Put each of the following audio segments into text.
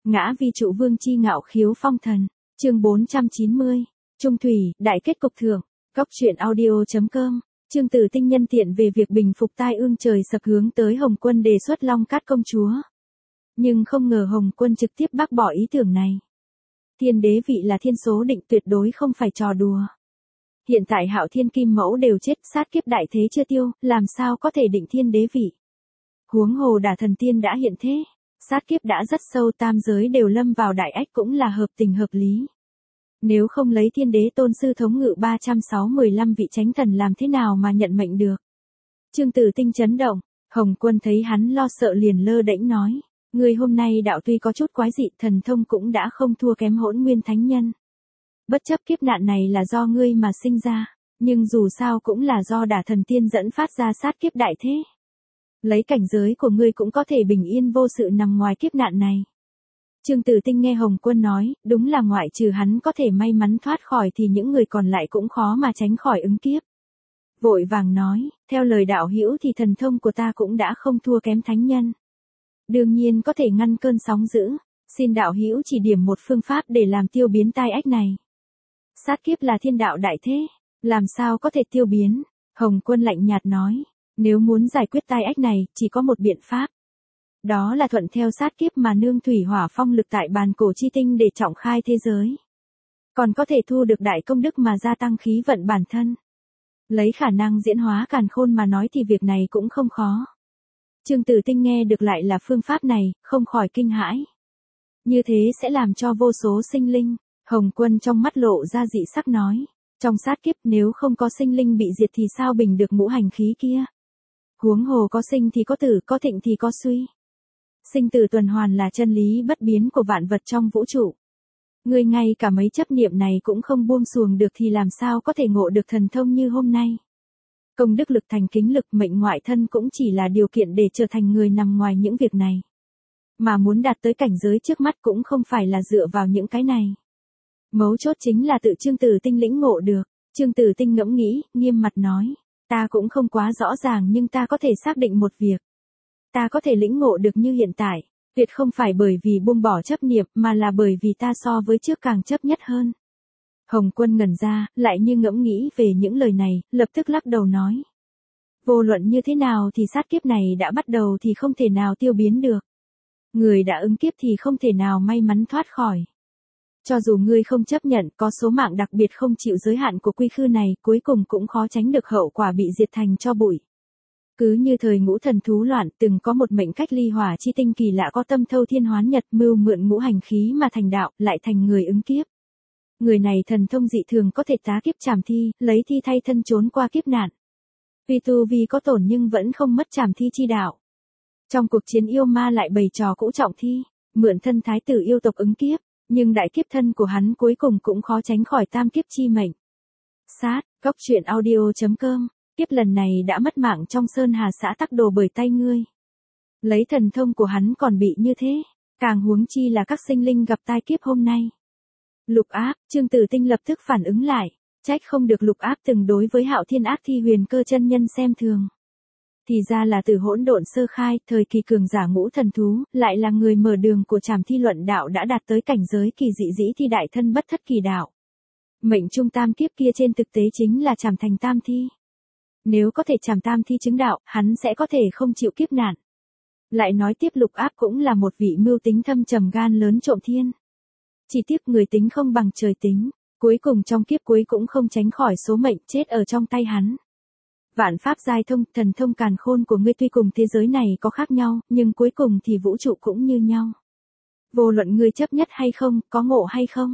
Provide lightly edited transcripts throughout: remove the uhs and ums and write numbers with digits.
Ngã vi trụ vương chi ngạo khiếu phong thần. Chương 490. Trung thủy, đại kết cục thượng. Góc truyện audio.com. Chương Tử Tinh nhân tiện về việc bình phục tai ương trời sập hướng tới Hồng Quân đề xuất Long Cát công chúa. Nhưng không ngờ Hồng Quân trực tiếp bác bỏ ý tưởng này. Thiên đế vị là thiên số định, tuyệt đối không phải trò đùa. Hiện tại Hạo Thiên Kim Mẫu đều chết, sát kiếp đại thế chưa tiêu, làm sao có thể định thiên đế vị. Huống hồ Đả Thần Tiên đã hiện thế, sát kiếp đã rất sâu, tam giới đều lâm vào đại ách cũng là hợp tình hợp lý. Nếu không lấy thiên đế tôn sư thống ngự 365 vị chánh thần làm thế nào mà nhận mệnh được. Chương Tử Tinh chấn động, Hồng Quân thấy hắn lo sợ liền lơ đễnh nói. Người hôm nay đạo tuy có chút quái dị, thần thông cũng đã không thua kém Hỗn Nguyên Thánh Nhân. Bất chấp kiếp nạn này là do ngươi mà sinh ra, nhưng dù sao cũng là do Đả Thần Tiên dẫn phát ra sát kiếp đại thế. Lấy cảnh giới của ngươi cũng có thể bình yên vô sự nằm ngoài kiếp nạn này. Chương Tử Tinh nghe Hồng Quân nói, đúng là ngoại trừ hắn có thể may mắn thoát khỏi thì những người còn lại cũng khó mà tránh khỏi ứng kiếp. Vội vàng nói, theo lời đạo hữu thì thần thông của ta cũng đã không thua kém thánh nhân. Đương nhiên có thể ngăn cơn sóng dữ, xin đạo hữu chỉ điểm một phương pháp để làm tiêu biến tai ách này. Sát kiếp là thiên đạo đại thế, làm sao có thể tiêu biến? Hồng Quân lạnh nhạt nói, nếu muốn giải quyết tai ách này, chỉ có một biện pháp. Đó là thuận theo sát kiếp mà nương thủy hỏa phong lực tại bàn cổ chi tinh để trọng khai thế giới. Còn có thể thu được đại công đức mà gia tăng khí vận bản thân. Lấy khả năng diễn hóa càn khôn mà nói thì việc này cũng không khó. Chương Tử Tinh nghe được lại là phương pháp này, không khỏi kinh hãi. Như thế sẽ làm cho vô số sinh linh. Hồng Quân trong mắt lộ ra dị sắc nói. Trong sát kiếp nếu không có sinh linh bị diệt thì sao bình được ngũ hành khí kia. Huống hồ có sinh thì có tử, có thịnh thì có suy. Sinh tử tuần hoàn là chân lý bất biến của vạn vật trong vũ trụ. Ngươi ngay cả mấy chấp niệm này cũng không buông xuồng được thì làm sao có thể ngộ được thần thông như hôm nay. Công đức lực thành kính lực, mệnh ngoại thân cũng chỉ là điều kiện để trở thành người nằm ngoài những việc này. Mà muốn đạt tới cảnh giới trước mắt cũng không phải là dựa vào những cái này. Mấu chốt chính là tự Chương Tử Tinh lĩnh ngộ được. Chương Tử Tinh ngẫm nghĩ, nghiêm mặt nói. Ta cũng không quá rõ ràng nhưng ta có thể xác định một việc. Ta có thể lĩnh ngộ được như hiện tại, tuyệt không phải bởi vì buông bỏ chấp niệm mà là bởi vì ta so với trước càng chấp nhất hơn. Hồng Quân ngẩn ra, lại như ngẫm nghĩ về những lời này, lập tức lắc đầu nói. Vô luận như thế nào thì sát kiếp này đã bắt đầu thì không thể nào tiêu biến được. Người đã ứng kiếp thì không thể nào may mắn thoát khỏi. Cho dù ngươi không chấp nhận có số mạng đặc biệt không chịu giới hạn của quy khư này, cuối cùng cũng khó tránh được hậu quả bị diệt thành tro bụi. Cứ như thời ngũ thần thú loạn, từng có một mệnh cách ly hỏa chi tinh kỳ lạ có tâm thâu thiên hoán nhật, mưu mượn ngũ hành khí mà thành đạo, lại thành người ứng kiếp. Người này thần thông dị thường có thể tá kiếp trảm thi, lấy thi thay thân trốn qua kiếp nạn. Tuy tu vi có tổn nhưng vẫn không mất trảm thi chi đạo. Trong cuộc chiến yêu ma lại bày trò cũ trọng thi, mượn thân thái tử yêu tộc ứng kiếp, nhưng đại kiếp thân của hắn cuối cùng cũng khó tránh khỏi tam kiếp chi mệnh. Sát, góc truyện audio.com. Kiếp lần này đã mất mạng trong Sơn Hà xã Tắc Đồ bởi tay ngươi. Lấy thần thông của hắn còn bị như thế, càng huống chi là các sinh linh gặp tai kiếp hôm nay. Lục Áp, Chương Tử Tinh lập tức phản ứng lại, trách không được Lục Áp từng đối với Hạo Thiên Ác Thi Huyền Cơ chân nhân xem thường. Thì ra là từ hỗn độn sơ khai, thời kỳ cường giả ngũ thần thú, lại là người mở đường của trảm thi luận đạo đã đạt tới cảnh giới kỳ dị dĩ thi đại thân bất thất kỳ đạo. Mệnh trung tam kiếp kia trên thực tế chính là trảm thành tam thi. Nếu có thể trảm tam thi chứng đạo, hắn sẽ có thể không chịu kiếp nạn. Lại nói tiếp Lục Áp cũng là một vị mưu tính thâm trầm gan lớn trộm thiên. Chỉ tiếc người tính không bằng trời tính, cuối cùng trong kiếp cuối cũng không tránh khỏi số mệnh chết ở trong tay hắn. Vạn pháp giai thông, thần thông càn khôn của ngươi tuy cùng thế giới này có khác nhau, nhưng cuối cùng thì vũ trụ cũng như nhau. Vô luận ngươi chấp nhất hay không, có ngộ hay không.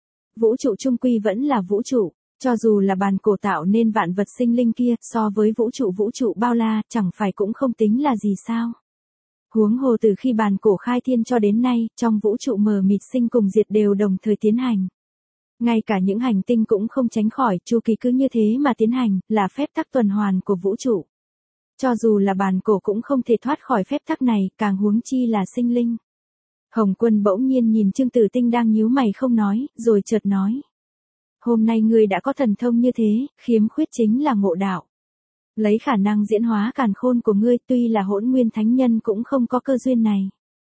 Vũ trụ chung quy vẫn là vũ trụ. Cho dù là bàn cổ tạo nên vạn vật sinh linh kia, so với vũ trụ bao la, chẳng phải cũng không tính là gì sao. Huống hồ từ khi bàn cổ khai thiên cho đến nay, trong vũ trụ mờ mịt sinh cùng diệt đều đồng thời tiến hành. Ngay cả những hành tinh cũng không tránh khỏi, chu kỳ cứ như thế mà tiến hành, là phép tắc tuần hoàn của vũ trụ. Cho dù là bàn cổ cũng không thể thoát khỏi phép tắc này, càng huống chi là sinh linh. Hồng Quân bỗng nhiên nhìn Chương Tử Tinh đang nhíu mày không nói, rồi chợt nói. Hôm nay ngươi đã có thần thông như thế, khiếm khuyết chính là ngộ đạo. Lấy khả năng diễn hóa càn khôn của ngươi tuy là Hỗn Nguyên Thánh Nhân cũng không có cơ duyên này.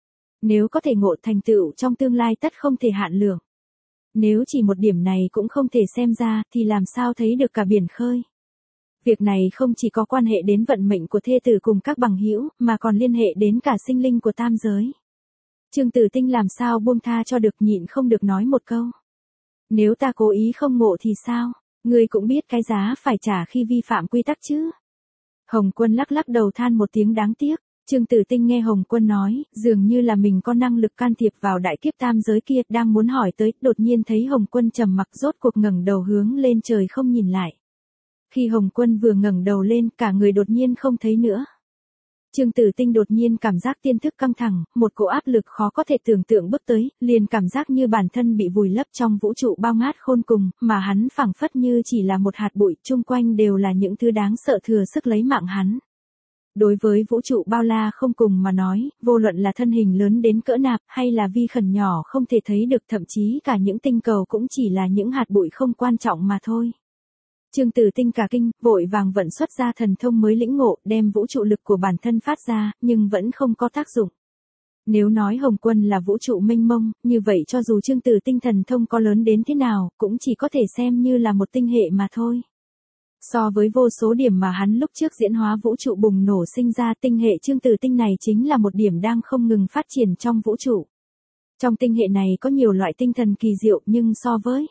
Nếu có thể ngộ thành tựu trong tương lai tất không thể hạn lượng. Nếu chỉ một điểm này cũng không thể xem ra thì làm sao thấy được cả biển khơi. Việc này không chỉ có quan hệ đến vận mệnh của thê tử cùng các bằng hữu mà còn liên hệ đến cả sinh linh của tam giới. Trương Tử Tinh làm sao buông tha cho được, nhịn không được nói một câu. Nếu ta cố ý không ngộ thì sao? Ngươi cũng biết cái giá phải trả khi vi phạm quy tắc chứ. Hồng Quân lắc lắc đầu than một tiếng đáng tiếc. Trương Tử Tinh nghe Hồng Quân nói, dường như là mình có năng lực can thiệp vào đại kiếp tam giới kia, đang muốn hỏi tới, đột nhiên thấy Hồng Quân trầm mặc rốt cuộc ngẩng đầu hướng lên trời không nhìn lại. Khi Hồng Quân vừa ngẩng đầu lên, cả người đột nhiên không thấy nữa. Trương Tử Tinh đột nhiên cảm giác tiên thức căng thẳng, một cỗ áp lực khó có thể tưởng tượng bước tới, liền cảm giác như bản thân bị vùi lấp trong vũ trụ bao ngát khôn cùng, mà hắn phảng phất như chỉ là một hạt bụi, chung quanh đều là những thứ đáng sợ thừa sức lấy mạng hắn. Đối với vũ trụ bao la không cùng mà nói, vô luận là thân hình lớn đến cỡ nạp hay là vi khẩn nhỏ không thể thấy được, thậm chí cả những tinh cầu cũng chỉ là những hạt bụi không quan trọng mà thôi. Trương Tử Tinh cả kinh, vội vàng vận xuất ra thần thông mới lĩnh ngộ, đem vũ trụ lực của bản thân phát ra, nhưng vẫn không có tác dụng. Nếu nói Hồng Quân là vũ trụ mênh mông, như vậy cho dù Trương Tử Tinh thần thông có lớn đến thế nào, cũng chỉ có thể xem như là một tinh hệ mà thôi. So với vô số điểm mà hắn lúc trước diễn hóa vũ trụ bùng nổ sinh ra, tinh hệ Trương Tử Tinh này chính là một điểm đang không ngừng phát triển trong vũ trụ. Trong tinh hệ này có nhiều loại tinh thần kỳ diệu, nhưng so với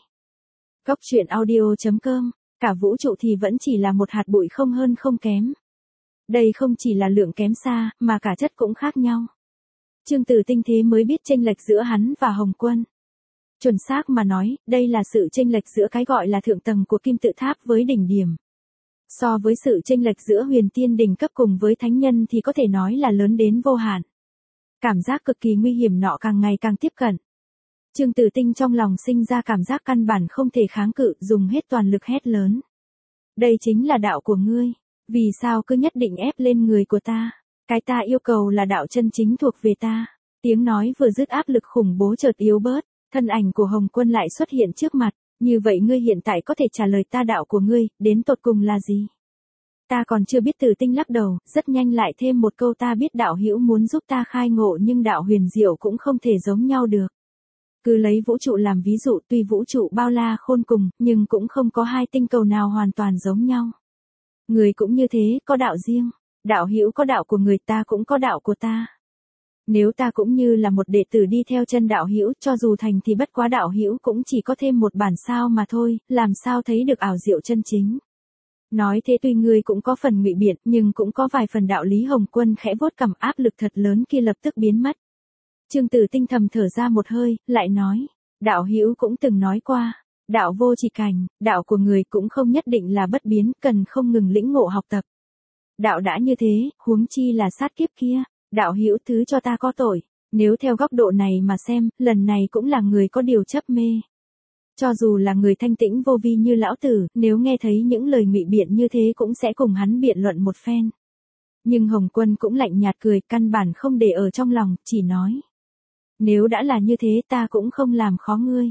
Goctruyện.audio.com, cả vũ trụ thì vẫn chỉ là một hạt bụi không hơn không kém. Đây không chỉ là lượng kém xa, mà cả chất cũng khác nhau. Trương Tử Tinh thế mới biết chênh lệch giữa hắn và Hồng Quân. Chuẩn xác mà nói, đây là sự chênh lệch giữa cái gọi là thượng tầng của kim tự tháp với đỉnh điểm. So với sự chênh lệch giữa huyền tiên đỉnh cấp cùng với thánh nhân thì có thể nói là lớn đến vô hạn. Cảm giác cực kỳ nguy hiểm nọ càng ngày càng tiếp cận. Trương Tử Tinh trong lòng sinh ra cảm giác căn bản không thể kháng cự, dùng hết toàn lực hét lớn. Đây chính là đạo của ngươi, vì sao cứ nhất định ép lên người của ta? Cái ta yêu cầu là đạo chân chính thuộc về ta. Tiếng nói vừa dứt, áp lực khủng bố chợt yếu bớt, thân ảnh của Hồng Quân lại xuất hiện trước mặt. Như vậy ngươi hiện tại có thể trả lời ta đạo của ngươi, đến tột cùng là gì? Ta còn chưa biết. Tử Tinh lắc đầu, rất nhanh lại thêm một câu, ta biết đạo hữu muốn giúp ta khai ngộ nhưng đạo huyền diệu cũng không thể giống nhau được. Cứ lấy vũ trụ làm ví dụ, tuy vũ trụ bao la khôn cùng, nhưng cũng không có hai tinh cầu nào hoàn toàn giống nhau. Người cũng như thế, có đạo riêng. Đạo hữu có đạo của người, ta cũng có đạo của ta. Nếu ta cũng như là một đệ tử đi theo chân đạo hữu, cho dù thành thì bất quá đạo hữu cũng chỉ có thêm một bản sao mà thôi, làm sao thấy được ảo diệu chân chính. Nói thế tuy ngươi cũng có phần ngụy biện, nhưng cũng có vài phần đạo lý. Hồng Quân khẽ vuốt cằm, áp lực thật lớn kia lập tức biến mất. Trương Tử Tinh thầm thở ra một hơi, lại nói, đạo hữu cũng từng nói qua, đạo vô chỉ cảnh, đạo của người cũng không nhất định là bất biến, cần không ngừng lĩnh ngộ học tập. Đạo đã như thế, huống chi là sát kiếp kia, đạo hữu thứ cho ta có tội. Nếu theo góc độ này mà xem, lần này cũng là người có điều chấp mê. Cho dù là người thanh tĩnh vô vi như lão tử, nếu nghe thấy những lời ngụy biện như thế cũng sẽ cùng hắn biện luận một phen. Nhưng Hồng Quân cũng lạnh nhạt cười, căn bản không để ở trong lòng, chỉ nói. Nếu đã là như thế ta cũng không làm khó ngươi.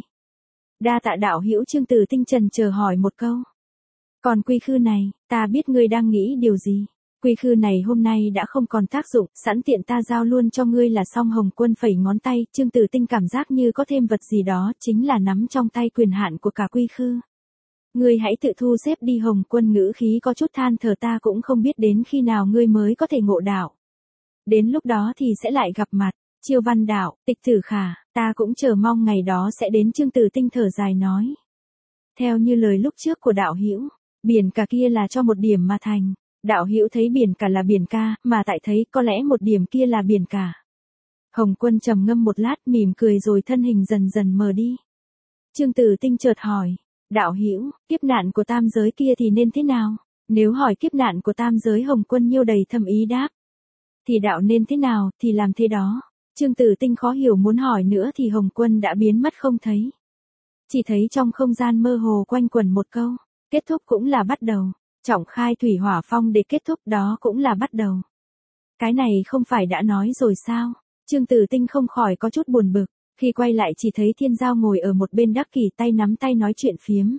Đa tạ đạo hữu. Trương Tử Tinh trần chờ hỏi một câu. Còn quy khư này, ta biết ngươi đang nghĩ điều gì. Quy khư này hôm nay đã không còn tác dụng, sẵn tiện ta giao luôn cho ngươi là xong. Hồng Quân phẩy ngón tay, Trương Tử Tinh cảm giác như có thêm vật gì đó, chính là nắm trong tay quyền hạn của cả quy khư. Ngươi hãy tự thu xếp đi. Hồng Quân ngữ khí có chút than thở, ta cũng không biết đến khi nào ngươi mới có thể ngộ đạo. Đến lúc đó thì sẽ lại gặp mặt. Chiêu Văn đạo, Tịch Tử Khả, ta cũng chờ mong ngày đó sẽ đến. Trương Tử Tinh thở dài nói. Theo như lời lúc trước của đạo hữu, biển cả kia là cho một điểm mà thành. Đạo hữu thấy biển cả là biển ca, mà tại thấy có lẽ một điểm kia là biển cả. Hồng Quân trầm ngâm một lát, mỉm cười rồi thân hình dần dần mờ đi. Trương Tử Tinh chợt hỏi, đạo hữu, kiếp nạn của tam giới kia thì nên thế nào? Nếu hỏi kiếp nạn của tam giới, Hồng Quân nhiêu đầy thâm ý đáp. Thì đạo nên thế nào, thì làm thế đó. Trương Tử Tinh khó hiểu muốn hỏi nữa thì Hồng Quân đã biến mất không thấy. Chỉ thấy trong không gian mơ hồ quanh quẩn một câu, kết thúc cũng là bắt đầu. Trọng khai thủy hỏa phong để kết thúc, đó cũng là bắt đầu. Cái này không phải đã nói rồi sao? Trương Tử Tinh không khỏi có chút buồn bực, khi quay lại chỉ thấy Thiên Giao ngồi ở một bên Đắc Kỷ tay nắm tay nói chuyện phiếm.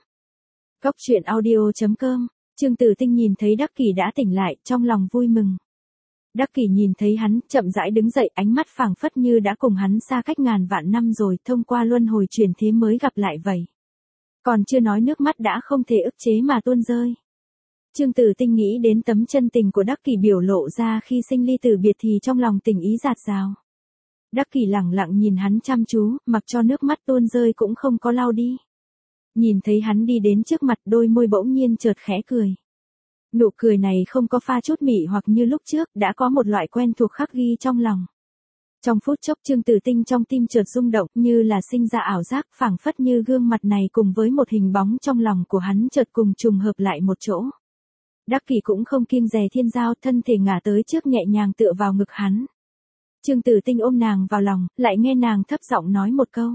Goctruyện.audio.com, Trương Tử Tinh nhìn thấy Đắc Kỷ đã tỉnh lại, trong lòng vui mừng. Đắc Kỷ nhìn thấy hắn, chậm rãi đứng dậy, ánh mắt phảng phất như đã cùng hắn xa cách ngàn vạn năm rồi, thông qua luân hồi chuyển thế mới gặp lại vậy. Còn chưa nói nước mắt đã không thể ức chế mà tuôn rơi. Trương Tử Tinh nghĩ đến tấm chân tình của Đắc Kỷ biểu lộ ra khi sinh ly tử biệt thì trong lòng tình ý dạt dào. Đắc Kỷ lẳng lặng nhìn hắn chăm chú, mặc cho nước mắt tuôn rơi cũng không có lau đi. Nhìn thấy hắn đi đến trước mặt, đôi môi bỗng nhiên chợt khẽ cười. Nụ cười này không có pha chút mị hoặc như lúc trước, đã có một loại quen thuộc khắc ghi trong lòng. Trong phút chốc Trương Tử Tinh trong tim chợt rung động, như là sinh ra ảo giác, phảng phất như gương mặt này cùng với một hình bóng trong lòng của hắn chợt cùng trùng hợp lại một chỗ. Đắc Kỷ cũng không kiêng dè Thiên Giao, thân thể ngả tới trước nhẹ nhàng tựa vào ngực hắn. Trương Tử Tinh ôm nàng vào lòng, lại nghe nàng thấp giọng nói một câu.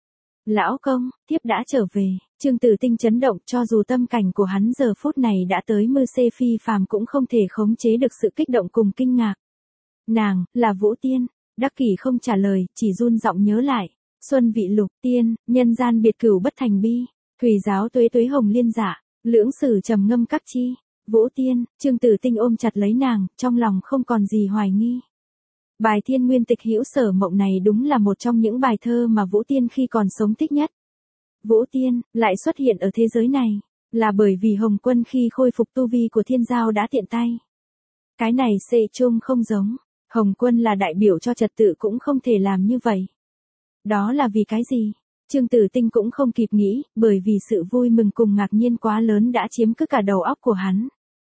Lão công, thiếp đã trở về. Trương Tử Tinh chấn động, cho dù tâm cảnh của hắn giờ phút này đã tới mư xê phi phàm cũng không thể khống chế được sự kích động cùng kinh ngạc. Nàng, là Vũ Tiên. Đắc Kỷ không trả lời, chỉ run giọng nhớ lại. Xuân vị lục tiên, nhân gian biệt cửu bất thành bi. Thủy giáo tuế tuế hồng liên dạ, lưỡng sử trầm ngâm các chi. Vũ Tiên, Trương Tử Tinh ôm chặt lấy nàng, trong lòng không còn gì hoài nghi. Bài Thiên Nguyên Tịch Hữu Sở Mộng này đúng là một trong những bài thơ mà Vũ Tiên khi còn sống thích nhất. Vũ Tiên, lại xuất hiện ở thế giới này, là bởi vì Hồng Quân khi khôi phục tu vi của Thiên Giao đã tiện tay. Cái này xê chung không giống, Hồng Quân là đại biểu cho trật tự cũng không thể làm như vậy. Đó là vì cái gì? Trương Tử Tinh cũng không kịp nghĩ, bởi vì sự vui mừng cùng ngạc nhiên quá lớn đã chiếm cứ cả đầu óc của hắn.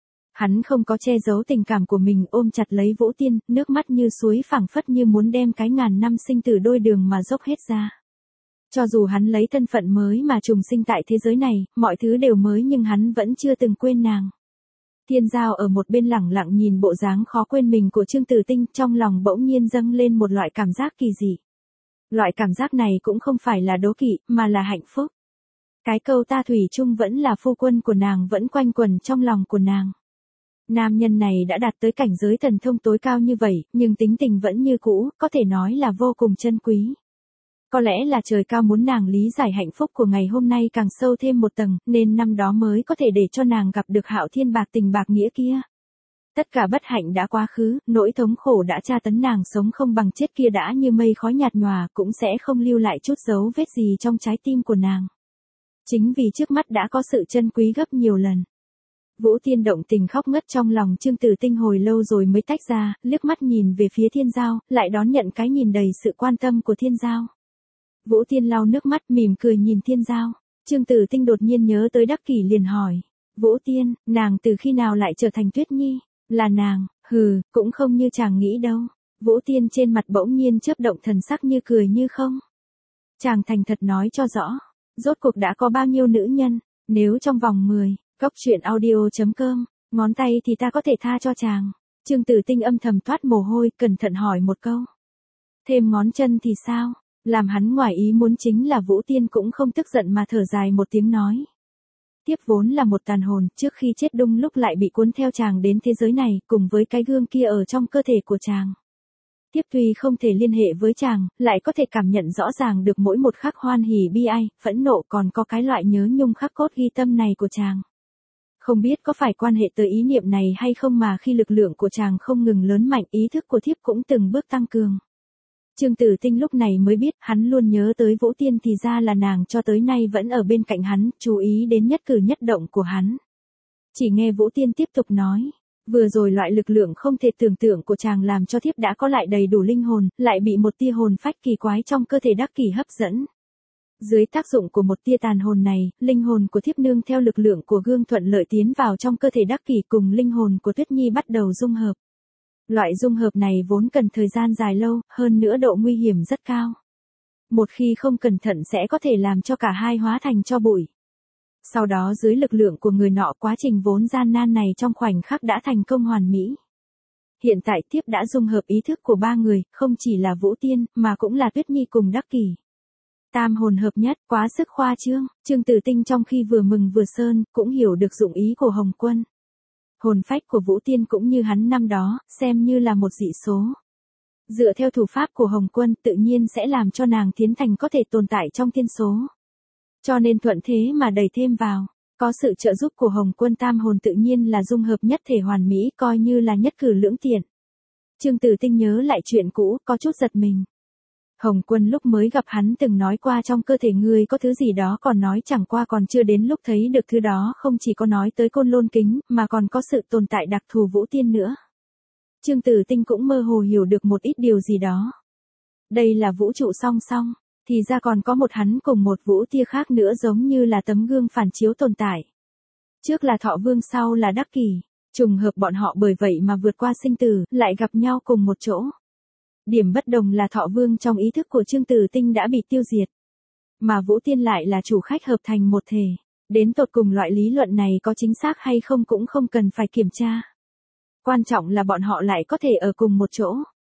Hắn không có che giấu tình cảm của mình, ôm chặt lấy Vũ Tiên, nước mắt như suối phảng phất như muốn đem cái ngàn năm sinh tử đôi đường mà dốc hết ra. Cho dù hắn lấy thân phận mới mà trùng sinh tại thế giới này, mọi thứ đều mới nhưng hắn vẫn chưa từng quên nàng. Thiên Giao ở một bên lẳng lặng nhìn bộ dáng khó quên mình của Trương Tử Tinh, trong lòng bỗng nhiên dâng lên một loại cảm giác kỳ dị. Loại cảm giác này cũng không phải là đố kỵ, mà là hạnh phúc. Cái câu ta thủy chung vẫn là phu quân của nàng vẫn quanh quẩn trong lòng của nàng. Nam nhân này đã đạt tới cảnh giới thần thông tối cao như vậy, nhưng tính tình vẫn như cũ, có thể nói là vô cùng chân quý. Có lẽ là trời cao muốn nàng lý giải hạnh phúc của ngày hôm nay càng sâu thêm một tầng, nên năm đó mới có thể để cho nàng gặp được Hạo Thiên bạc tình bạc nghĩa kia. Tất cả bất hạnh đã quá khứ, nỗi thống khổ đã tra tấn nàng sống không bằng chết kia đã như mây khói nhạt nhòa, cũng sẽ không lưu lại chút dấu vết gì trong trái tim của nàng. Chính vì trước mắt đã có sự chân quý gấp nhiều lần. Vũ Tiên động tình khóc ngất trong lòng Trương Tử Tinh hồi lâu rồi mới tách ra, liếc mắt nhìn về phía Thiên Giao, lại đón nhận cái nhìn đầy sự quan tâm của Thiên Giao. Vũ Tiên lau nước mắt mỉm cười nhìn Thiên Giao. Trương Tử Tinh đột nhiên nhớ tới Đắc Kỷ liền hỏi. Vũ Tiên, nàng từ khi nào lại trở thành Tuyết Nhi? Là nàng, cũng không như chàng nghĩ đâu. Vũ Tiên trên mặt bỗng nhiên chớp động thần sắc như cười như không. Chàng thành thật nói cho rõ, rốt cuộc đã có bao nhiêu nữ nhân, nếu trong vòng 10, coctruyện.audio.com, ngón tay thì ta có thể tha cho chàng. Trương Tử Tinh âm thầm toát mồ hôi, cẩn thận hỏi một câu. Thêm ngón chân thì sao? Làm hắn ngoài ý muốn chính là Vũ Tiên cũng không tức giận mà thở dài một tiếng nói. Tiếp vốn là một tàn hồn, trước khi chết đung lúc lại bị cuốn theo chàng đến thế giới này, cùng với cái gương kia ở trong cơ thể của chàng. Tiếp tuy không thể liên hệ với chàng, lại có thể cảm nhận rõ ràng được mỗi một khắc hoan hỉ bi ai, phẫn nộ còn có cái loại nhớ nhung khắc cốt ghi tâm này của chàng. Không biết có phải quan hệ tới ý niệm này hay không mà khi lực lượng của chàng không ngừng lớn mạnh, ý thức của thiếp cũng từng bước tăng cường. Trương Tử Tinh lúc này mới biết hắn luôn nhớ tới Vũ Tiên thì ra là nàng cho tới nay vẫn ở bên cạnh hắn, chú ý đến nhất cử nhất động của hắn. Chỉ nghe Vũ Tiên tiếp tục nói, vừa rồi loại lực lượng không thể tưởng tượng của chàng làm cho thiếp đã có lại đầy đủ linh hồn, lại bị một tia hồn phách kỳ quái trong cơ thể Đắc Kỷ hấp dẫn. Dưới tác dụng của một tia tàn hồn này, linh hồn của thiếp nương theo lực lượng của gương thuận lợi tiến vào trong cơ thể Đắc Kỷ cùng linh hồn của Tuyết Nhi bắt đầu dung hợp. Loại dung hợp này vốn cần thời gian dài lâu, hơn nữa độ nguy hiểm rất cao. Một khi không cẩn thận sẽ có thể làm cho cả hai hóa thành tro bụi. Sau đó dưới lực lượng của người nọ, quá trình vốn gian nan này trong khoảnh khắc đã thành công hoàn mỹ. Hiện tại tiếp đã dung hợp ý thức của ba người, không chỉ là Vũ Tiên, mà cũng là Tuyết Nhi cùng Đắc Kỷ. Tam hồn hợp nhất, quá sức khoa trương. Trương Tử Tinh trong khi vừa mừng vừa sơn, cũng hiểu được dụng ý của Hồng Quân. Hồn phách của Vũ Tiên cũng như hắn năm đó, xem như là một dị số. Dựa theo thủ pháp của Hồng Quân tự nhiên sẽ làm cho nàng tiến thành có thể tồn tại trong thiên số. Cho nên thuận thế mà đẩy thêm vào. Có sự trợ giúp của Hồng Quân tam hồn tự nhiên là dung hợp nhất thể hoàn mỹ, coi như là nhất cử lưỡng tiện. Trương Tử Tinh nhớ lại chuyện cũ, có chút giật mình. Hồng Quân lúc mới gặp hắn từng nói qua trong cơ thể ngươi có thứ gì đó, còn nói chẳng qua còn chưa đến lúc thấy được thứ đó, không chỉ có nói tới Côn Lôn Kính, mà còn có sự tồn tại đặc thù Vũ Tiên nữa. Trương Tử Tinh cũng mơ hồ hiểu được một ít điều gì đó. Đây là vũ trụ song song, thì ra còn có một hắn cùng một vũ tia khác nữa, giống như là tấm gương phản chiếu tồn tại. Trước là Thọ Vương, sau là Đắc Kỷ, trùng hợp bọn họ bởi vậy mà vượt qua sinh tử, lại gặp nhau cùng một chỗ. Điểm bất đồng là Thọ Vương trong ý thức của Trương Tử Tinh đã bị tiêu diệt, mà Vũ Tiên lại là chủ khách hợp thành một thể. Đến tột cùng loại lý luận này có chính xác hay không cũng không cần phải kiểm tra. Quan trọng là bọn họ lại có thể ở cùng một chỗ.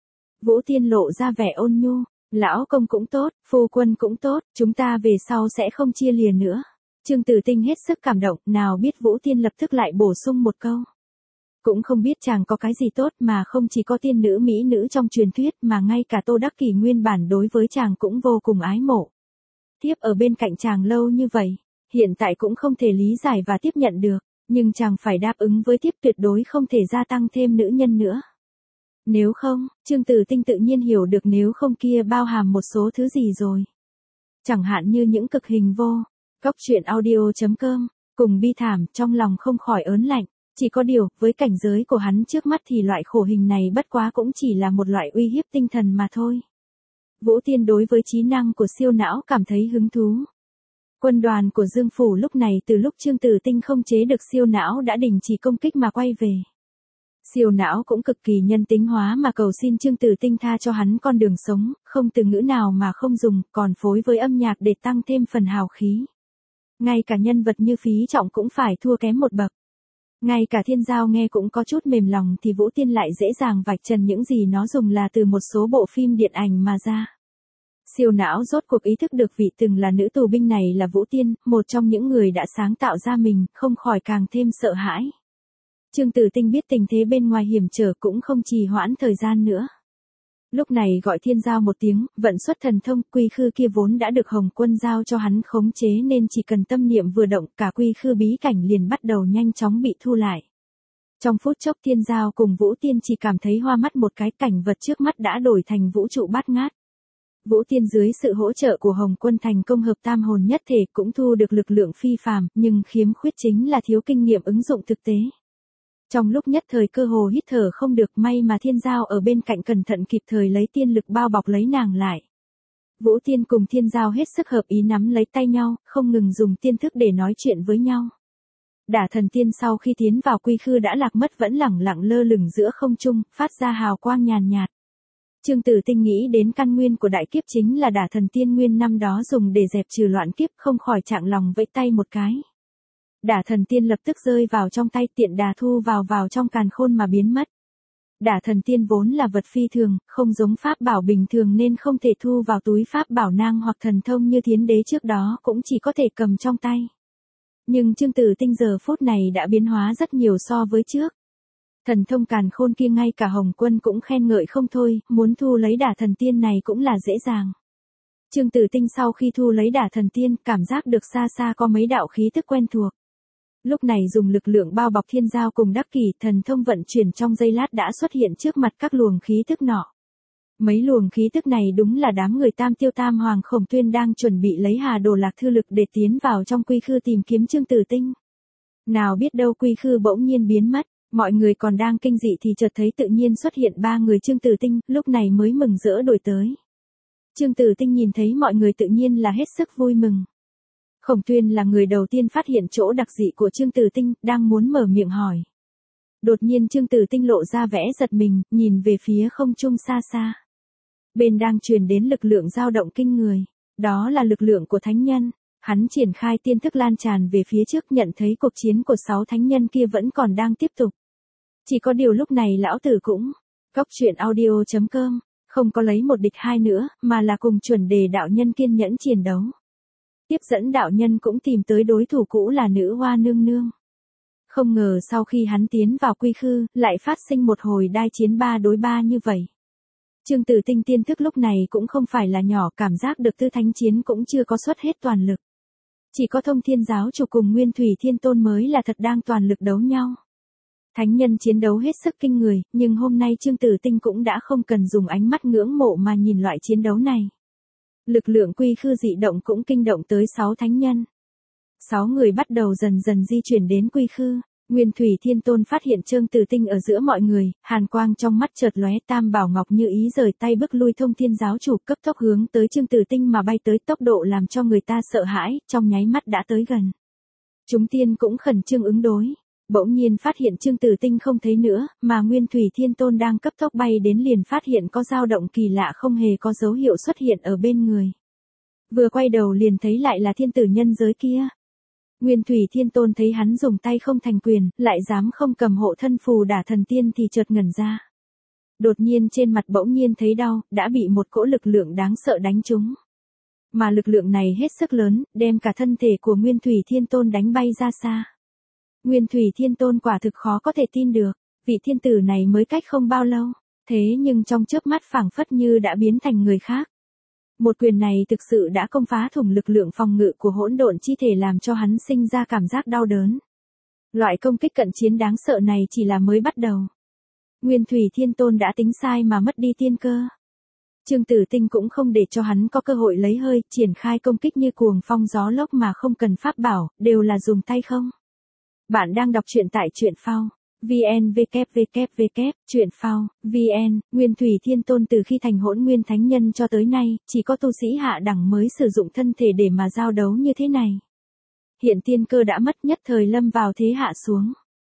Vũ Tiên lộ ra vẻ ôn nhu, lão công cũng tốt, phu quân cũng tốt, chúng ta về sau sẽ không chia lìa nữa. Trương Tử Tinh hết sức cảm động, nào biết Vũ Tiên lập tức lại bổ sung một câu. Cũng không biết chàng có cái gì tốt, mà không chỉ có tiên nữ mỹ nữ trong truyền thuyết, mà ngay cả Tô Đắc Kỷ nguyên bản đối với chàng cũng vô cùng ái mộ. Tiếp ở bên cạnh chàng lâu như vậy, hiện tại cũng không thể lý giải và tiếp nhận được, nhưng chàng phải đáp ứng với tiếp, tuyệt đối không thể gia tăng thêm nữ nhân nữa. Nếu không, Trương Tử Tinh tự nhiên hiểu được nếu không kia bao hàm một số thứ gì rồi. Chẳng hạn như những cực hình vô. Góc truyện audio.com, cùng bi thảm, trong lòng không khỏi ớn lạnh. Chỉ có điều, với cảnh giới của hắn trước mắt thì loại khổ hình này bất quá cũng chỉ là một loại uy hiếp tinh thần mà thôi. Vũ Tiên đối với trí năng của siêu não cảm thấy hứng thú. Quân đoàn của Dương Phủ lúc này từ lúc Trương Tử Tinh không chế được siêu não đã đình chỉ công kích mà quay về. Siêu não cũng cực kỳ nhân tính hóa mà cầu xin Trương Tử Tinh tha cho hắn con đường sống, không từ ngữ nào mà không dùng, còn phối với âm nhạc để tăng thêm phần hào khí. Ngay cả nhân vật như Phí Trọng cũng phải thua kém một bậc. Ngay cả Thiên Giao nghe cũng có chút mềm lòng, thì Vũ Tiên lại dễ dàng vạch trần những gì nó dùng là từ một số bộ phim điện ảnh mà ra. Siêu não rốt cuộc ý thức được vị từng là nữ tù binh này là Vũ Tiên, một trong những người đã sáng tạo ra mình, không khỏi càng thêm sợ hãi. Trương Tử Tinh biết tình thế bên ngoài hiểm trở cũng không trì hoãn thời gian nữa. Lúc này gọi Thiên Giao một tiếng, vận xuất thần thông, quy khư kia vốn đã được Hồng Quân giao cho hắn khống chế nên chỉ cần tâm niệm vừa động, cả quy khư bí cảnh liền bắt đầu nhanh chóng bị thu lại. Trong phút chốc Thiên Giao cùng Vũ Tiên chỉ cảm thấy hoa mắt một cái, cảnh vật trước mắt đã đổi thành vũ trụ bát ngát. Vũ Tiên dưới sự hỗ trợ của Hồng Quân thành công hợp tam hồn nhất thể cũng thu được lực lượng phi phàm, nhưng khiếm khuyết chính là thiếu kinh nghiệm ứng dụng thực tế. Trong lúc nhất thời cơ hồ hít thở không được, may mà Thiên Giao ở bên cạnh cẩn thận kịp thời lấy tiên lực bao bọc lấy nàng lại. Vũ Tiên cùng Thiên Giao hết sức hợp ý nắm lấy tay nhau, không ngừng dùng tiên thức để nói chuyện với nhau. Đả Thần Tiên sau khi tiến vào quy khư đã lạc mất, vẫn lẳng lặng lơ lửng giữa không trung, phát ra hào quang nhàn nhạt. Trương Tử Tinh nghĩ đến căn nguyên của đại kiếp chính là Đả Thần Tiên nguyên năm đó dùng để dẹp trừ loạn kiếp, không khỏi chạng lòng vẫy tay một cái. Đả Thần Tiên lập tức rơi vào trong tay, tiện đà thu vào trong càn khôn mà biến mất. Đả Thần Tiên vốn là vật phi thường, không giống pháp bảo bình thường nên không thể thu vào túi pháp bảo nang hoặc thần thông như Thiến Đế trước đó, cũng chỉ có thể cầm trong tay. Nhưng Trương Tử Tinh giờ phút này đã biến hóa rất nhiều so với trước. Thần thông càn khôn kia ngay cả Hồng Quân cũng khen ngợi không thôi, muốn thu lấy Đả Thần Tiên này cũng là dễ dàng. Trương Tử Tinh sau khi thu lấy Đả Thần Tiên, cảm giác được xa xa có mấy đạo khí tức quen thuộc. Lúc này dùng lực lượng bao bọc Thiên Giao cùng Đắc Kỷ, thần thông vận chuyển trong giây lát đã xuất hiện trước mặt các luồng khí tức nọ. Mấy luồng khí tức này đúng là đám người Tam Tiêu Tam Hoàng Khổng Tuyên đang chuẩn bị lấy Hà Đồ Lạc Thư Lực để tiến vào trong quy khư tìm kiếm Trương Tử Tinh. Nào biết đâu quy khư bỗng nhiên biến mất, mọi người còn đang kinh dị thì chợt thấy tự nhiên xuất hiện ba người Trương Tử Tinh, lúc này mới mừng rỡ đuổi tới. Trương Tử Tinh nhìn thấy mọi người tự nhiên là hết sức vui mừng. Khổng Tuyên là người đầu tiên phát hiện chỗ đặc dị của Trương Tử Tinh, đang muốn mở miệng hỏi. Đột nhiên Trương Tử Tinh lộ ra vẻ giật mình, nhìn về phía không trung xa xa. Bên đang truyền đến lực lượng dao động kinh người, đó là lực lượng của thánh nhân. Hắn triển khai tiên thức lan tràn về phía trước, nhận thấy cuộc chiến của 6 thánh nhân kia vẫn còn đang tiếp tục. Chỉ có điều lúc này lão tử cũng, góc truyện audio.com, không có lấy một địch hai nữa, mà là cùng chuẩn đề đạo nhân kiên nhẫn chiến đấu. Tiếp dẫn đạo nhân cũng tìm tới đối thủ cũ là nữ hoa nương nương. Không ngờ sau khi hắn tiến vào quy khư, lại phát sinh một hồi đai chiến 3 đối 3 như vậy. Trương Tử Tinh tiên thức lúc này cũng không phải là nhỏ, cảm giác được tư thánh chiến cũng chưa có xuất hết toàn lực. Chỉ có Thông Thiên giáo chủ cùng Nguyên Thủy Thiên Tôn mới là thật đang toàn lực đấu nhau. Thánh nhân chiến đấu hết sức kinh người, nhưng hôm nay Trương Tử Tinh cũng đã không cần dùng ánh mắt ngưỡng mộ mà nhìn loại chiến đấu này. Lực lượng quy khư dị động cũng kinh động tới 6 thánh nhân. 6 người bắt đầu dần dần di chuyển đến quy khư. Nguyên Thủy Thiên Tôn phát hiện Trương Tử Tinh ở giữa mọi người, hàn quang trong mắt chợt lóe, Tam Bảo Ngọc Như Ý rời tay bước lui Thông Thiên giáo chủ, cấp tốc hướng tới Trương Tử Tinh mà bay tới, tốc độ làm cho người ta sợ hãi, trong nháy mắt đã tới gần. Chúng tiên cũng khẩn trương ứng đối. Bỗng nhiên phát hiện Trương Tử Tinh không thấy nữa, mà Nguyên Thủy Thiên Tôn đang cấp tốc bay đến liền phát hiện có dao động kỳ lạ không hề có dấu hiệu xuất hiện ở bên người. Vừa quay đầu liền thấy lại là thiên tử nhân giới kia. Nguyên Thủy Thiên Tôn thấy hắn dùng tay không thành quyền, lại dám không cầm hộ thân phù đả thần tiên thì chợt ngẩn ra. Đột nhiên trên mặt bỗng nhiên thấy đau, đã bị một cỗ lực lượng đáng sợ đánh trúng. Mà lực lượng này hết sức lớn, đem cả thân thể của Nguyên Thủy Thiên Tôn đánh bay ra xa. Nguyên Thủy Thiên Tôn quả thực khó có thể tin được, vị thiên tử này mới cách không bao lâu, thế nhưng trong chớp mắt phảng phất như đã biến thành người khác. Một quyền này thực sự đã công phá thủng lực lượng phòng ngự của hỗn độn chi thể, làm cho hắn sinh ra cảm giác đau đớn. Loại công kích cận chiến đáng sợ này chỉ là mới bắt đầu. Nguyên Thủy Thiên Tôn đã tính sai mà mất đi tiên cơ. Trương Tử Tinh cũng không để cho hắn có cơ hội lấy hơi, triển khai công kích như cuồng phong gió lốc mà không cần pháp bảo, đều là dùng tay không. Bạn đang đọc truyện tại truyện phao. VN www. Truyện phao, VN, Nguyên Thủy Thiên Tôn từ khi thành Hỗn Nguyên Thánh Nhân cho tới nay, chỉ có tu sĩ hạ đẳng mới sử dụng thân thể để mà giao đấu như thế này. Hiện tiên cơ đã mất, nhất thời lâm vào thế hạ xuống.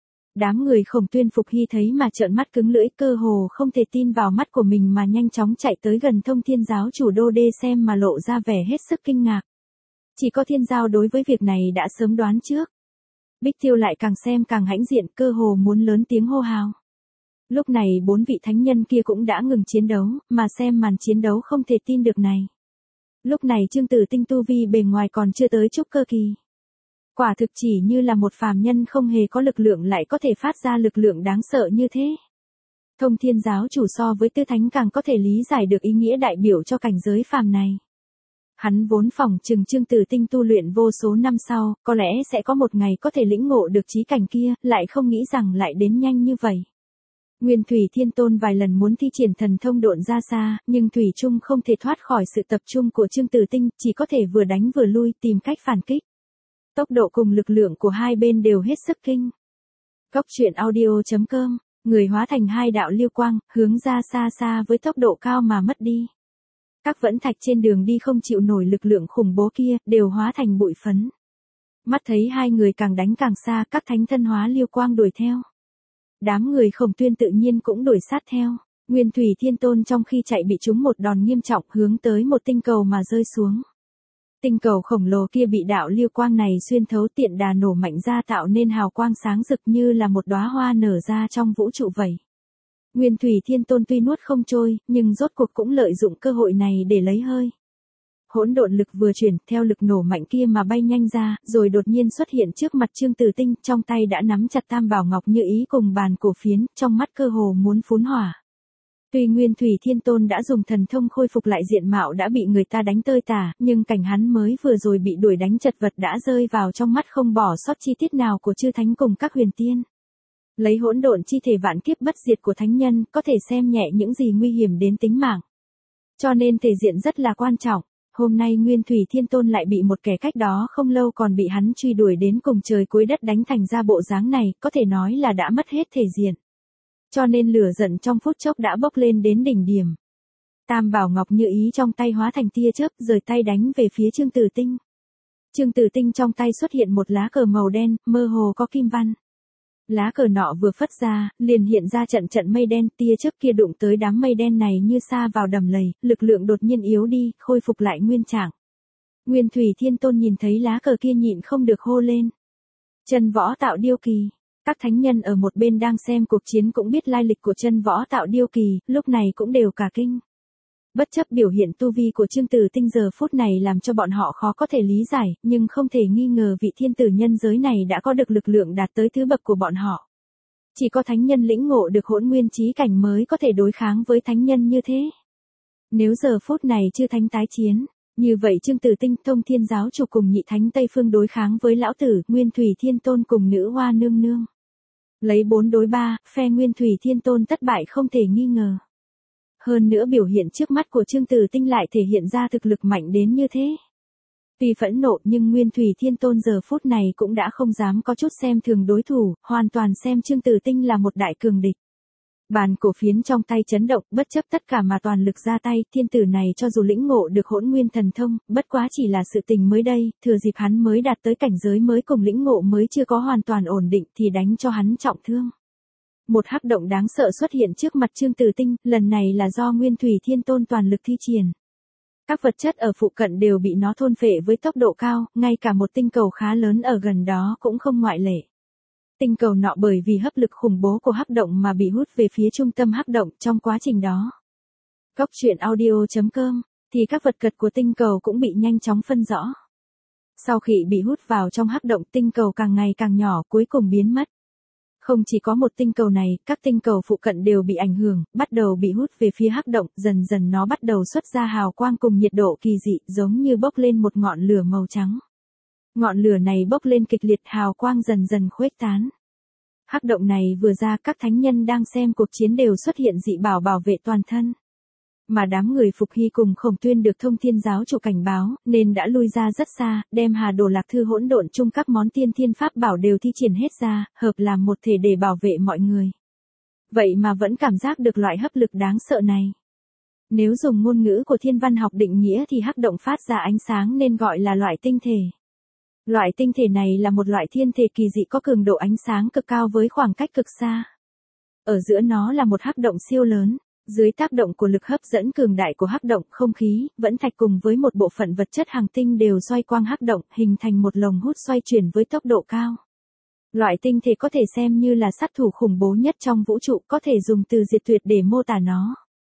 Đám người Khổng Tuyên Phục Hy thấy mà trợn mắt cứng lưỡi, cơ hồ không thể tin vào mắt của mình mà nhanh chóng chạy tới gần Thông Thiên giáo chủ Đô Đê xem mà lộ ra vẻ hết sức kinh ngạc. Chỉ có Thiên Giao đối với việc này đã sớm đoán trước. Bích Tiêu lại càng xem càng hãnh diện, cơ hồ muốn lớn tiếng hô hào. Lúc này 4 vị thánh nhân kia cũng đã ngừng chiến đấu, mà xem màn chiến đấu không thể tin được này. Lúc này Trương Tử Tinh tu vi bề ngoài còn chưa tới trúc cơ kỳ. Quả thực chỉ như là một phàm nhân không hề có lực lượng lại có thể phát ra lực lượng đáng sợ như thế. Thông Thiên giáo chủ so với Tư Thánh càng có thể lý giải được ý nghĩa đại biểu cho cảnh giới phàm này. Hắn vốn phỏng chừng Trương Tử Tinh tu luyện vô số năm sau, có lẽ sẽ có một ngày có thể lĩnh ngộ được chí cảnh kia, lại không nghĩ rằng lại đến nhanh như vậy. Nguyên Thủy Thiên Tôn vài lần muốn thi triển thần thông độn ra xa, nhưng Thủy Trung không thể thoát khỏi sự tập trung của Trương Tử Tinh, chỉ có thể vừa đánh vừa lui tìm cách phản kích. Tốc độ cùng lực lượng của hai bên đều hết sức kinh. Cốc truyện audio.com, người hóa thành hai đạo liêu quang, hướng ra xa xa với tốc độ cao mà mất đi. Các vẫn thạch trên đường đi không chịu nổi lực lượng khủng bố kia, đều hóa thành bụi phấn. Mắt thấy hai người càng đánh càng xa, các thánh thân hóa liêu quang đuổi theo. Đám người Khổng Tuyên tự nhiên cũng đuổi sát theo. Nguyên Thủy Thiên Tôn trong khi chạy bị trúng một đòn nghiêm trọng, hướng tới một tinh cầu mà rơi xuống. Tinh cầu khổng lồ kia bị đạo liêu quang này xuyên thấu, tiện đà nổ mạnh ra tạo nên hào quang sáng rực như là một đóa hoa nở ra trong vũ trụ vậy. Nguyên Thủy Thiên Tôn tuy nuốt không trôi, nhưng rốt cuộc cũng lợi dụng cơ hội này để lấy hơi. Hỗn độn lực vừa chuyển, theo lực nổ mạnh kia mà bay nhanh ra, rồi đột nhiên xuất hiện trước mặt Trương Tử Tinh, trong tay đã nắm chặt Tam Bảo Ngọc Như Ý cùng bàn cổ phiến, trong mắt cơ hồ muốn phún hỏa. Tuy Nguyên Thủy Thiên Tôn đã dùng thần thông khôi phục lại diện mạo đã bị người ta đánh tơi tả, nhưng cảnh hắn mới vừa rồi bị đuổi đánh chật vật đã rơi vào trong mắt không bỏ sót chi tiết nào của chư thánh cùng các huyền tiên. Lấy hỗn độn chi thể vạn kiếp bất diệt của thánh nhân, có thể xem nhẹ những gì nguy hiểm đến tính mạng. Cho nên thể diện rất là quan trọng. Hôm nay Nguyên Thủy Thiên Tôn lại bị một kẻ cách đó không lâu còn bị hắn truy đuổi đến cùng trời cuối đất đánh thành ra bộ dáng này, có thể nói là đã mất hết thể diện. Cho nên lửa giận trong phút chốc đã bốc lên đến đỉnh điểm. Tam Bảo Ngọc Như Ý trong tay hóa thành tia chớp, rời tay đánh về phía Trương Tử Tinh. Trương Tử Tinh trong tay xuất hiện một lá cờ màu đen, mơ hồ có kim văn. Lá cờ nọ vừa phất ra, liền hiện ra trận trận mây đen, tia chớp kia đụng tới đám mây đen này như sa vào đầm lầy, lực lượng đột nhiên yếu đi, khôi phục lại nguyên trạng. Nguyên Thủy Thiên Tôn nhìn thấy lá cờ kia nhịn không được hô lên. Chân võ tạo điêu kỳ. Các thánh nhân ở một bên đang xem cuộc chiến cũng biết lai lịch của chân võ tạo điêu kỳ, lúc này cũng đều cả kinh. Bất chấp biểu hiện tu vi của Trương Tử Tinh giờ phút này làm cho bọn họ khó có thể lý giải, nhưng không thể nghi ngờ vị thiên tử nhân giới này đã có được lực lượng đạt tới thứ bậc của bọn họ. Chỉ có thánh nhân lĩnh ngộ được hỗn nguyên chí cảnh mới có thể đối kháng với thánh nhân như thế. Nếu giờ phút này chư thánh tái chiến, như vậy Trương Tử Tinh, Thông Thiên giáo chủ cùng nhị thánh Tây Phương đối kháng với lão tử, Nguyên Thủy Thiên Tôn cùng nữ hoa nương nương. Lấy 4 đối 3, phe Nguyên Thủy Thiên Tôn thất bại không thể nghi ngờ. Hơn nữa biểu hiện trước mắt của Trương Tử Tinh lại thể hiện ra thực lực mạnh đến như thế. Tuy phẫn nộ nhưng Nguyên Thủy Thiên Tôn giờ phút này cũng đã không dám có chút xem thường đối thủ, hoàn toàn xem Trương Tử Tinh là một đại cường địch. Bàn cổ phiến trong tay chấn động, bất chấp tất cả mà toàn lực ra tay, thiên tử này cho dù lĩnh ngộ được hỗn nguyên thần thông, bất quá chỉ là sự tình mới đây, thừa dịp hắn mới đạt tới cảnh giới mới cùng lĩnh ngộ mới chưa có hoàn toàn ổn định thì đánh cho hắn trọng thương. Một hắc động đáng sợ xuất hiện trước mặt Trương Tử Tinh, lần này là do Nguyên Thủy Thiên Tôn toàn lực thi triển. Các vật chất ở phụ cận đều bị nó thôn phệ với tốc độ cao, ngay cả một tinh cầu khá lớn ở gần đó cũng không ngoại lệ. Tinh cầu nọ bởi vì hấp lực khủng bố của hắc động mà bị hút về phía trung tâm hắc động trong quá trình đó. Góc truyện audio.com, thì các vật cật của tinh cầu cũng bị nhanh chóng phân rõ. Sau khi bị hút vào trong hắc động, tinh cầu càng ngày càng nhỏ cuối cùng biến mất. Không chỉ có một tinh cầu này, các tinh cầu phụ cận đều bị ảnh hưởng, bắt đầu bị hút về phía hắc động, dần dần nó bắt đầu xuất ra hào quang cùng nhiệt độ kỳ dị, giống như bốc lên một ngọn lửa màu trắng. Ngọn lửa này bốc lên kịch liệt, hào quang dần dần khuếch tán. Hắc động này vừa ra, các thánh nhân đang xem cuộc chiến đều xuất hiện dị bảo bảo vệ toàn thân. Mà đám người Phục Hy cùng Khổng Tuyên được Thông Thiên giáo chủ cảnh báo, nên đã lui ra rất xa, đem Hà Đồ Lạc Thư hỗn độn chung các món tiên thiên pháp bảo đều thi triển hết ra, hợp làm một thể để bảo vệ mọi người. Vậy mà vẫn cảm giác được loại hấp lực đáng sợ này. Nếu dùng ngôn ngữ của thiên văn học định nghĩa thì hắc động phát ra ánh sáng nên gọi là loại tinh thể. Loại tinh thể này là một loại thiên thể kỳ dị có cường độ ánh sáng cực cao với khoảng cách cực xa. Ở giữa nó là một hắc động siêu lớn. Dưới tác động của lực hấp dẫn cường đại của hắc động, không khí, vẫn thạch cùng với một bộ phận vật chất hành tinh đều xoay quanh hắc động, hình thành một lồng hút xoay chuyển với tốc độ cao. Loại tinh thể có thể xem như là sát thủ khủng bố nhất trong vũ trụ, có thể dùng từ diệt tuyệt để mô tả nó.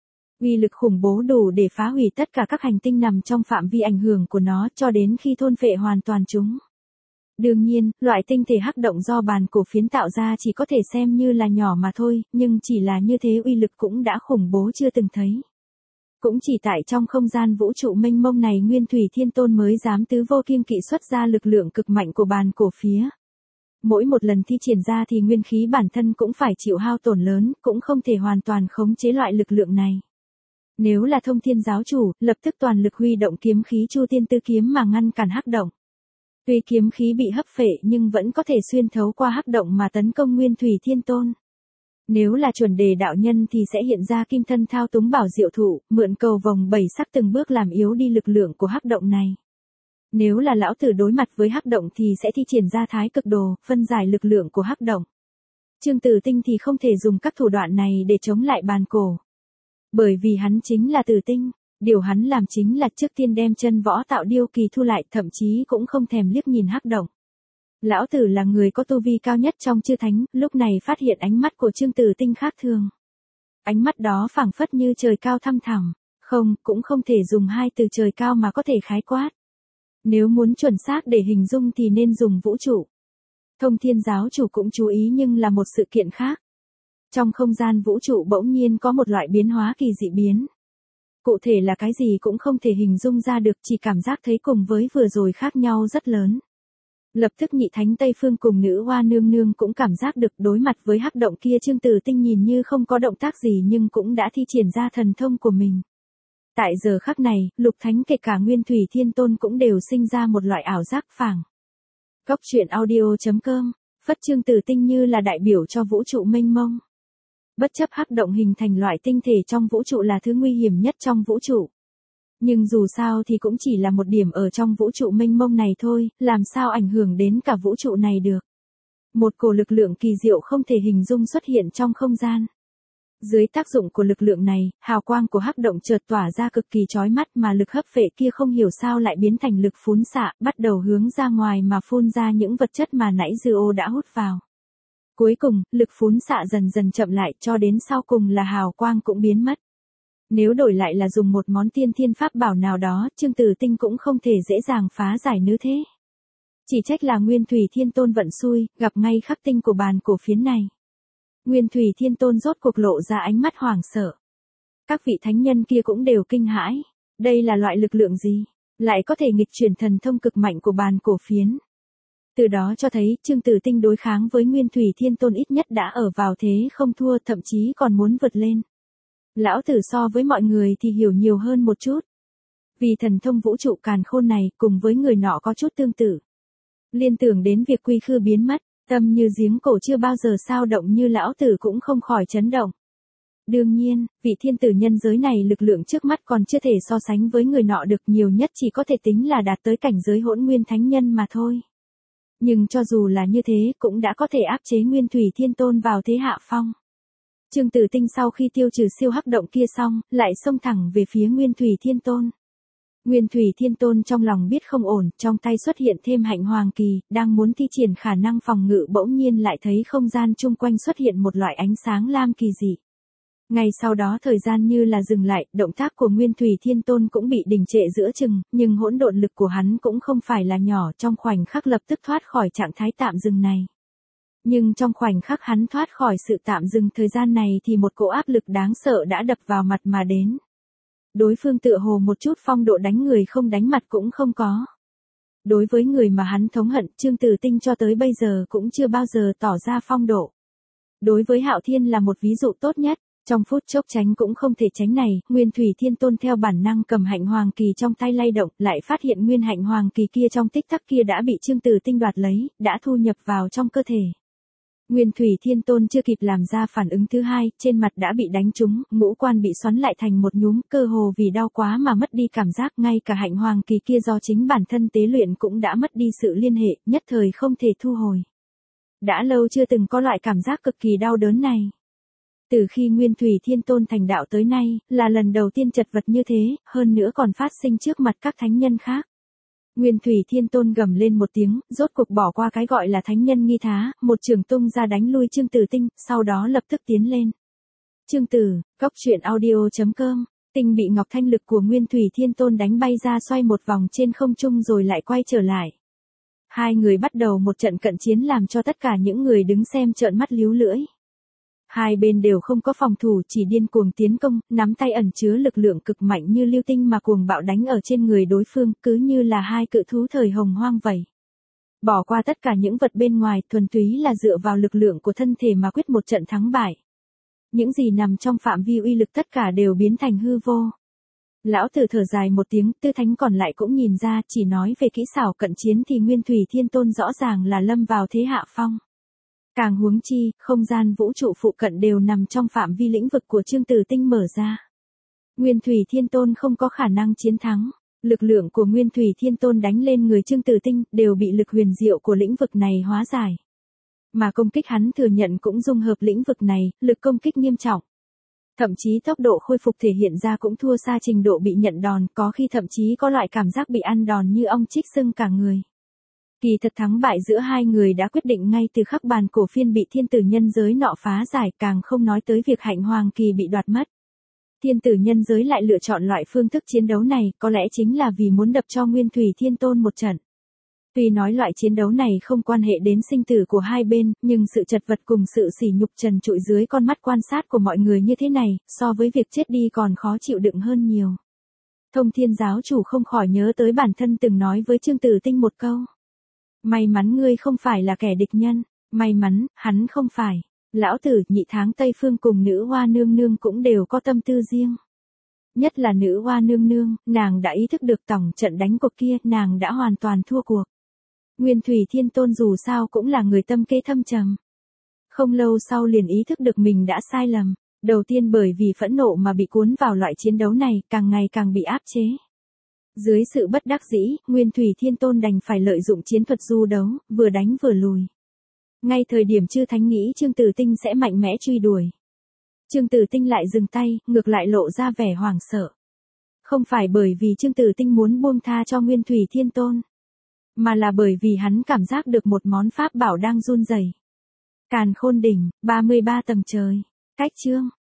Uy lực khủng bố đủ để phá hủy tất cả các hành tinh nằm trong phạm vi ảnh hưởng của nó cho đến khi thôn phệ hoàn toàn chúng. Đương nhiên, loại tinh thể hắc động do bàn cổ phiến tạo ra chỉ có thể xem như là nhỏ mà thôi, nhưng chỉ là như thế uy lực cũng đã khủng bố chưa từng thấy. Cũng chỉ tại trong không gian vũ trụ mênh mông này Nguyên Thủy Thiên Tôn mới dám tứ vô kiêng kỵ xuất ra lực lượng cực mạnh của bàn cổ phía. Mỗi một lần thi triển ra thì nguyên khí bản thân cũng phải chịu hao tổn lớn, cũng không thể hoàn toàn khống chế loại lực lượng này. Nếu là Thông Thiên giáo chủ, lập tức toàn lực huy động kiếm khí Chu Tiên Tư kiếm mà ngăn cản hắc động. Tuy kiếm khí bị hấp phệ nhưng vẫn có thể xuyên thấu qua hắc động mà tấn công Nguyên Thủy Thiên Tôn. Nếu là chuẩn đề đạo nhân thì sẽ hiện ra kim thân thao túng bảo diệu thụ, mượn cầu vòng bảy sắc từng bước làm yếu đi lực lượng của hắc động này. Nếu là lão tử đối mặt với hắc động thì sẽ thi triển ra thái cực đồ, phân giải lực lượng của hắc động. Trương Tử Tinh thì không thể dùng các thủ đoạn này để chống lại bàn cổ. Bởi vì hắn chính là Tử Tinh. Điều hắn làm chính là trước tiên đem chân võ tạo điêu kỳ thu lại, thậm chí cũng không thèm liếc nhìn hắc động. Lão tử là người có tu vi cao nhất trong chư thánh, lúc này phát hiện ánh mắt của Trương Tử Tinh khác thường. Ánh mắt đó phảng phất như trời cao thăm thẳm, không, cũng không thể dùng hai từ trời cao mà có thể khái quát. Nếu muốn chuẩn xác để hình dung thì nên dùng vũ trụ. Thông Thiên giáo chủ cũng chú ý nhưng là một sự kiện khác. Trong không gian vũ trụ bỗng nhiên có một loại biến hóa kỳ dị biến. Cụ thể là cái gì cũng không thể hình dung ra được, chỉ cảm giác thấy cùng với vừa rồi khác nhau rất lớn. Lập tức Nhị Thánh Tây Phương cùng Nữ Hoa Nương Nương cũng cảm giác được đối mặt với hắc động kia Trương Tử Tinh nhìn như không có động tác gì nhưng cũng đã thi triển ra thần thông của mình. Tại giờ khắc này, Lục Thánh kể cả Nguyên Thủy Thiên Tôn cũng đều sinh ra một loại ảo giác phảng. Góc truyện audio.com, phất Trương Tử Tinh như là đại biểu cho vũ trụ mênh mông. Bất chấp hắc động hình thành loại tinh thể trong vũ trụ là thứ nguy hiểm nhất trong vũ trụ. Nhưng dù sao thì cũng chỉ là một điểm ở trong vũ trụ mênh mông này thôi, làm sao ảnh hưởng đến cả vũ trụ này được. Một cổ lực lượng kỳ diệu không thể hình dung xuất hiện trong không gian. Dưới tác dụng của lực lượng này, hào quang của hắc động chợt tỏa ra cực kỳ chói mắt mà lực hấp phệ kia không hiểu sao lại biến thành lực phún xạ, bắt đầu hướng ra ngoài mà phun ra những vật chất mà nãy Dư Ô đã hút vào. Cuối cùng, lực phún xạ dần dần chậm lại cho đến sau cùng là hào quang cũng biến mất. Nếu đổi lại là dùng một món tiên thiên pháp bảo nào đó, Trương Tử Tinh cũng không thể dễ dàng phá giải như thế. Chỉ trách là Nguyên Thủy Thiên Tôn vận xui, gặp ngay khắc tinh của bàn cổ phiến này. Nguyên Thủy Thiên Tôn rốt cuộc lộ ra ánh mắt hoảng sợ. Các vị thánh nhân kia cũng đều kinh hãi. Đây là loại lực lượng gì? Lại có thể nghịch chuyển thần thông cực mạnh của bàn cổ phiến. Từ đó cho thấy Trương Tử Tinh đối kháng với Nguyên Thủy Thiên Tôn ít nhất đã ở vào thế không thua, thậm chí còn muốn vượt lên. Lão tử so với mọi người thì hiểu nhiều hơn một chút. Vì thần thông vũ trụ càn khôn này cùng với người nọ có chút tương tự. Liên tưởng đến việc quy khư biến mất, tâm như giếng cổ chưa bao giờ sao động như lão tử cũng không khỏi chấn động. Đương nhiên, vị thiên tử nhân giới này lực lượng trước mắt còn chưa thể so sánh với người nọ được, nhiều nhất chỉ có thể tính là đạt tới cảnh giới hỗn nguyên thánh nhân mà thôi. Nhưng cho dù là như thế cũng đã có thể áp chế Nguyên Thủy Thiên Tôn vào thế hạ phong. Trương Tử Tinh sau khi tiêu trừ siêu hắc động kia xong, lại xông thẳng về phía Nguyên Thủy Thiên Tôn. Nguyên Thủy Thiên Tôn trong lòng biết không ổn, trong tay xuất hiện thêm hạnh hoàng kỳ, đang muốn thi triển khả năng phòng ngự, bỗng nhiên lại thấy không gian chung quanh xuất hiện một loại ánh sáng lam kỳ dị. Ngay sau đó thời gian như là dừng lại, động tác của Nguyên Thủy Thiên Tôn cũng bị đình trệ giữa chừng, nhưng hỗn độn lực của hắn cũng không phải là nhỏ, trong khoảnh khắc lập tức thoát khỏi trạng thái tạm dừng này. Nhưng trong khoảnh khắc hắn thoát khỏi sự tạm dừng thời gian này thì một cỗ áp lực đáng sợ đã đập vào mặt mà đến. Đối phương tựa hồ một chút phong độ đánh người không đánh mặt cũng không có. Đối với người mà hắn thống hận, Trương Tử Tinh cho tới bây giờ cũng chưa bao giờ tỏ ra phong độ. Đối với Hạo Thiên là một ví dụ tốt nhất. Trong phút chốc tránh cũng không thể tránh này, Nguyên Thủy Thiên Tôn theo bản năng cầm hạnh hoàng kỳ trong tay lay động, lại phát hiện nguyên hạnh hoàng kỳ kia trong tích tắc kia đã bị Trương Tử Tinh đoạt lấy, đã thu nhập vào trong cơ thể. Nguyên Thủy Thiên Tôn chưa kịp làm ra phản ứng thứ hai, trên mặt đã bị đánh trúng, ngũ quan bị xoắn lại thành một nhúm, cơ hồ vì đau quá mà mất đi cảm giác, ngay cả hạnh hoàng kỳ kia do chính bản thân tế luyện cũng đã mất đi sự liên hệ, nhất thời không thể thu hồi. Đã lâu chưa từng có loại cảm giác cực kỳ đau đớn này. Từ khi Nguyên Thủy Thiên Tôn thành đạo tới nay, là lần đầu tiên chật vật như thế, hơn nữa còn phát sinh trước mặt các thánh nhân khác. Nguyên Thủy Thiên Tôn gầm lên một tiếng, rốt cuộc bỏ qua cái gọi là thánh nhân nghi thá, một trường tung ra đánh lui Trương Tử Tinh, sau đó lập tức tiến lên. Chương Tử, Cốc Truyện Audio.com, Tinh bị Ngọc Thanh lực của Nguyên Thủy Thiên Tôn đánh bay ra, xoay một vòng trên không trung rồi lại quay trở lại. Hai người bắt đầu một trận cận chiến làm cho tất cả những người đứng xem trợn mắt líu lưỡi. Hai bên đều không có phòng thủ, chỉ điên cuồng tiến công, nắm tay ẩn chứa lực lượng cực mạnh như lưu tinh mà cuồng bạo đánh ở trên người đối phương, cứ như là hai cự thú thời hồng hoang vậy. Bỏ qua tất cả những vật bên ngoài, thuần túy là dựa vào lực lượng của thân thể mà quyết một trận thắng bại. Những gì nằm trong phạm vi uy lực tất cả đều biến thành hư vô. Lão tử thở dài một tiếng, Tư Thánh còn lại cũng nhìn ra, chỉ nói về kỹ xảo cận chiến thì Nguyên Thủy Thiên Tôn rõ ràng là lâm vào thế hạ phong. Càng huống chi, không gian vũ trụ phụ cận đều nằm trong phạm vi lĩnh vực của Trương Tử Tinh mở ra. Nguyên Thủy Thiên Tôn không có khả năng chiến thắng. Lực lượng của Nguyên Thủy Thiên Tôn đánh lên người Trương Tử Tinh đều bị lực huyền diệu của lĩnh vực này hóa giải. Mà công kích hắn thừa nhận cũng dung hợp lĩnh vực này, lực công kích nghiêm trọng. Thậm chí tốc độ khôi phục thể hiện ra cũng thua xa trình độ bị nhận đòn, có khi thậm chí có loại cảm giác bị ăn đòn như ong chích sưng cả người. Kỳ thật thắng bại giữa hai người đã quyết định ngay từ khắc bàn cổ phiên bị thiên tử nhân giới nọ phá giải, càng không nói tới việc hạnh hoàng kỳ bị đoạt mất. Thiên tử nhân giới lại lựa chọn loại phương thức chiến đấu này, có lẽ chính là vì muốn đập cho Nguyên Thủy Thiên Tôn một trận. Tuy nói loại chiến đấu này không quan hệ đến sinh tử của hai bên, nhưng sự chật vật cùng sự sỉ nhục trần trụi dưới con mắt quan sát của mọi người như thế này, so với việc chết đi còn khó chịu đựng hơn nhiều. Thông Thiên giáo chủ không khỏi nhớ tới bản thân từng nói với Trương Tử Tinh một câu. May mắn ngươi không phải là kẻ địch nhân, may mắn, hắn không phải. Lão tử, Nhị Tháng Tây Phương cùng nữ hoa nương nương cũng đều có tâm tư riêng. Nhất là nữ hoa nương nương, nàng đã ý thức được tổng trận đánh cuộc kia, nàng đã hoàn toàn thua cuộc. Nguyên Thủy Thiên Tôn dù sao cũng là người tâm kế thâm trầm. Không lâu sau liền ý thức được mình đã sai lầm. Đầu tiên bởi vì phẫn nộ mà bị cuốn vào loại chiến đấu này, càng ngày càng bị áp chế. Dưới sự bất đắc dĩ, Nguyên Thủy Thiên Tôn đành phải lợi dụng chiến thuật du đấu, vừa đánh vừa lùi. Ngay thời điểm chư thánh nghĩ Trương Tử Tinh sẽ mạnh mẽ truy đuổi. Trương Tử Tinh lại dừng tay, ngược lại lộ ra vẻ hoảng sợ. Không phải bởi vì Trương Tử Tinh muốn buông tha cho Nguyên Thủy Thiên Tôn, mà là bởi vì hắn cảm giác được một món pháp bảo đang run rẩy. Càn Khôn Đỉnh, 33 tầng trời. Cách chương.